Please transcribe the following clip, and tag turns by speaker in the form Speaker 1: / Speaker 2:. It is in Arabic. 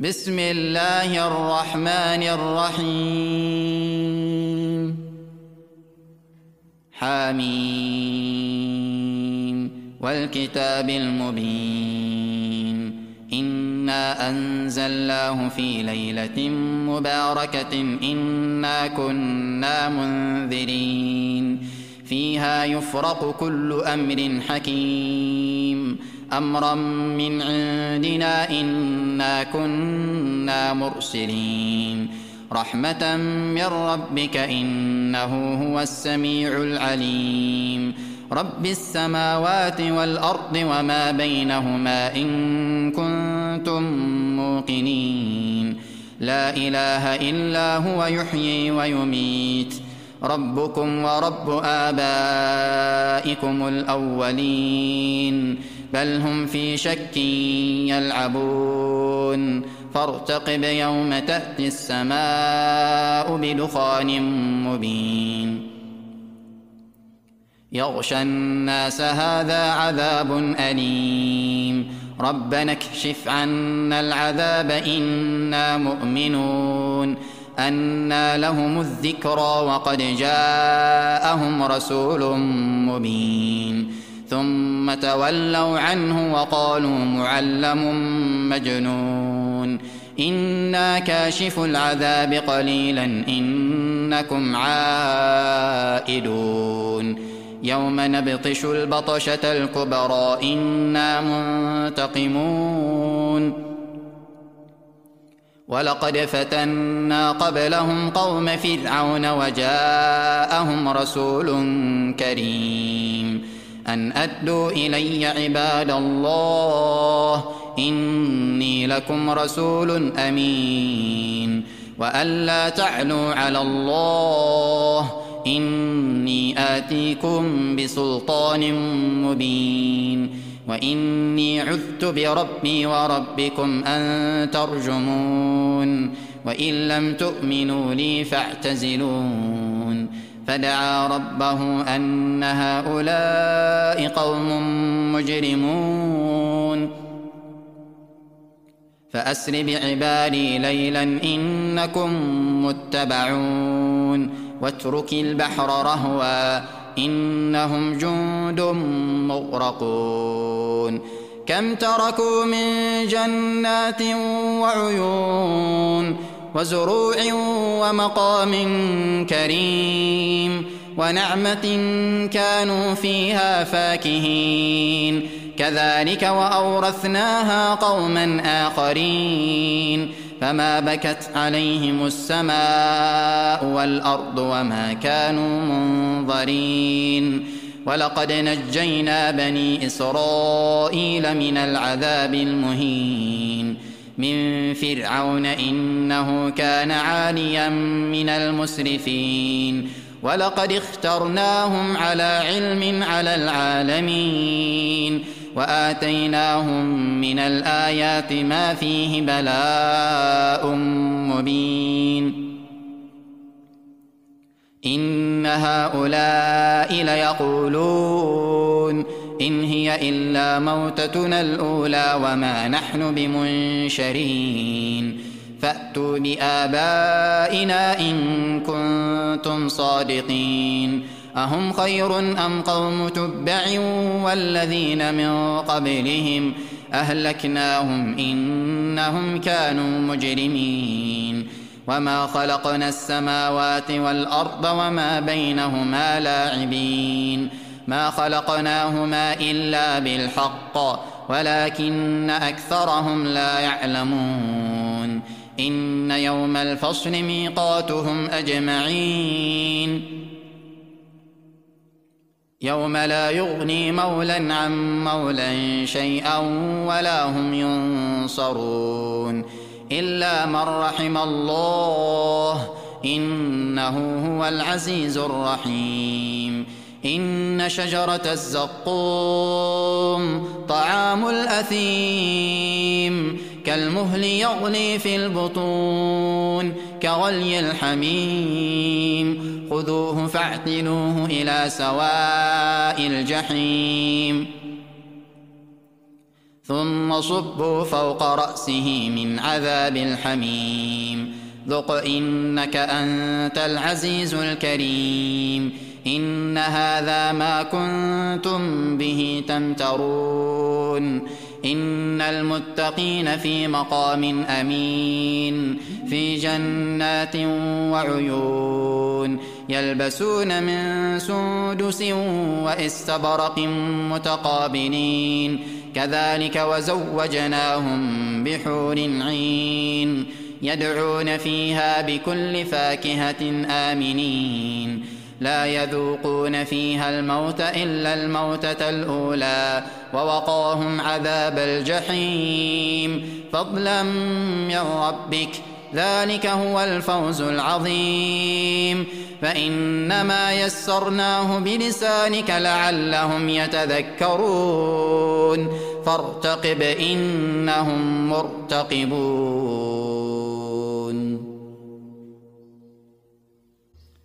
Speaker 1: بسم الله الرحمن الرحيم حميم والكتاب المبين إنا أنزلناه في ليلة مباركة إنا كنا منذرين فيها يفرق كل أمر حكيم أمرا من عندنا إنا كنا مرسلين رحمة من ربك إنه هو السميع العليم رب السماوات والأرض وما بينهما إن كنتم موقنين لا إله إلا هو يحيي ويميت ربكم ورب آبائكم الأولين بل هم في شك يلعبون فارتقب يوم تأتي السماء بدخان مبين يغشى الناس هذا عذاب أليم ربنا اكشف عنا العذاب إنا مؤمنون أنى لهم الذكرى وقد جاءهم رسول مبين ثم تولوا عنه وقالوا معلم مجنون إنا كاشف العذاب قليلا إنكم عائدون يوم نبطش البطشة الكبرى إنا منتقمون ولقد فتنا قبلهم قوم فرعون وجاءهم رسول كريم أن أدوا إلي عباد الله إني لكم رسول أمين وأن لا تعلوا على الله إني آتيكم بسلطان مبين وإني عذت بربي وربكم أن ترجمون وإن لم تؤمنوا لي فاعتزلون فدعا ربه أن هؤلاء قوم مجرمون فأسر بعبادي ليلا إنكم متبعون واترك البحر رهوا إنهم جند مغرقون كم تركوا من جنات وعيون وزروع ومقام كريم ونعمة كانوا فيها فاكهين كذلك وأورثناها قوما آخرين فما بكت عليهم السماء والأرض وما كانوا منظرين ولقد نجينا بني إسرائيل من العذاب المهين من فرعون إنه كان عاليا من المسرفين ولقد اخترناهم على علم على العالمين وآتيناهم من الآيات ما فيه بلاء مبين إن هؤلاء ليقولون إن هي إلا موتتنا الأولى وما نحن بمنشرين فأتوا بآبائنا إن كنتم صادقين أهم خير أم قوم تبع والذين من قبلهم أهلكناهم إنهم كانوا مجرمين وما خلقنا السماوات والأرض وما بينهما لاعبين ما خلقناهما إلا بالحق ولكن أكثرهم لا يعلمون إن يوم الفصل ميقاتهم أجمعين يوم لا يغني مولى عن مولى شيئا ولا هم ينصرون إلا من رحم الله إنه هو العزيز الرحيم إن شجرة الزقوم طعام الأثيم كالمهل يغلي في البطون كغلي الحميم خذوه فاعتلوه إلى سواء الجحيم ثم صبوا فوق رأسه من عذاب الحميم ذق إنك أنت العزيز الكريم إن هذا ما كنتم به تمترون إن المتقين في مقام أمين في جنات وعيون يلبسون من سندس واستبرق متقابلين كذلك وزوجناهم بحور عين يدعون فيها بكل فاكهة آمنين لا يذوقون فيها الموت إلا الموتة الأولى ووقاهم عذاب الجحيم فضلا من ربك ذلك هو الفوز العظيم فإنما يسرناه بلسانك لعلهم يتذكرون فارتقب إنهم مرتقبون